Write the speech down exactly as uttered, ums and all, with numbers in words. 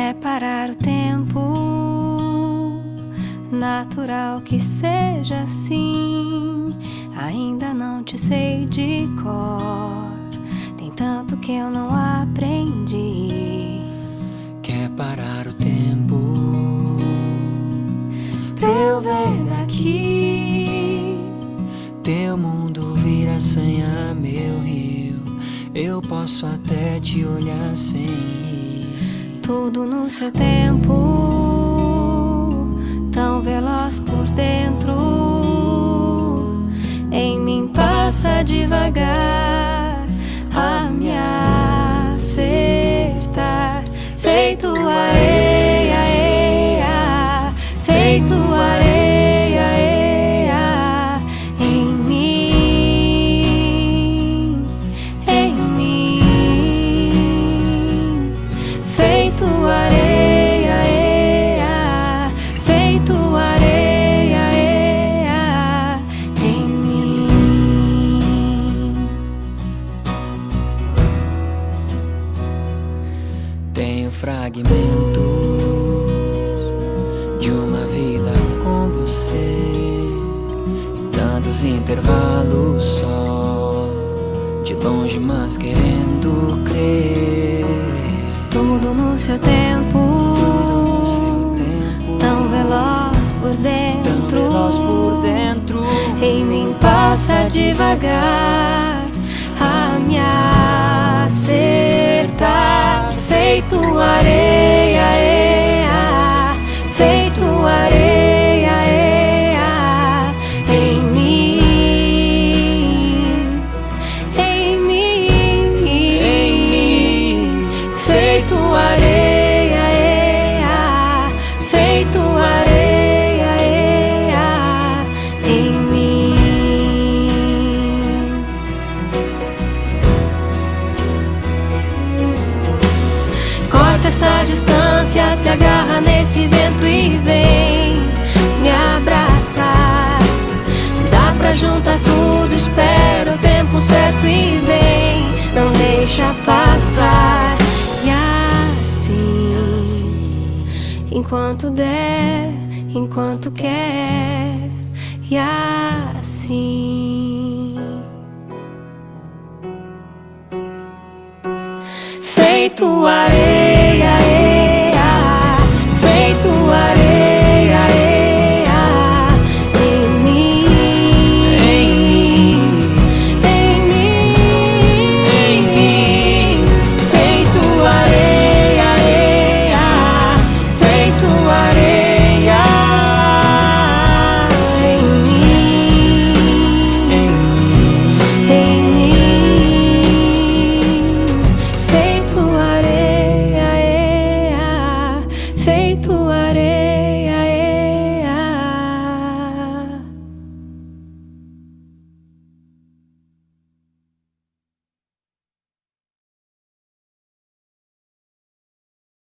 Quer parar o tempo, natural que seja assim. Ainda não te sei de cor, tem tanto que eu não aprendi. Quer parar o tempo pra eu ver daqui. Teu mundo vira sanha, meu rio. Eu posso até te olhar sem ir. Tudo no seu tempo, tão veloz por dentro. Em mim passa devagar a me acertar. Feito areia, eia, feito areia, eia, em mim, em mim. Feito areia, eia, feito areia, eia, em mim. Tenho fragmentos de uma vida com você, tantos intervalos só, de longe mas querendo crer. Tudo no seu tempo, Tudo no seu tempo, tão veloz por dentro, tão veloz por dentro. Em mim passa devagar a me acertar. Feito areia, eia, feito areia, eia, em mim, em mim, Em mim, feito areia, eia, feito areia, eia, em mim. Corta essa distância, se agarra nesse vento e vem me abraçar. Dá pra juntar tudo, espera o tempo certo e vem, não deixa passar. E assim, enquanto der, enquanto quer, e assim, feito areia.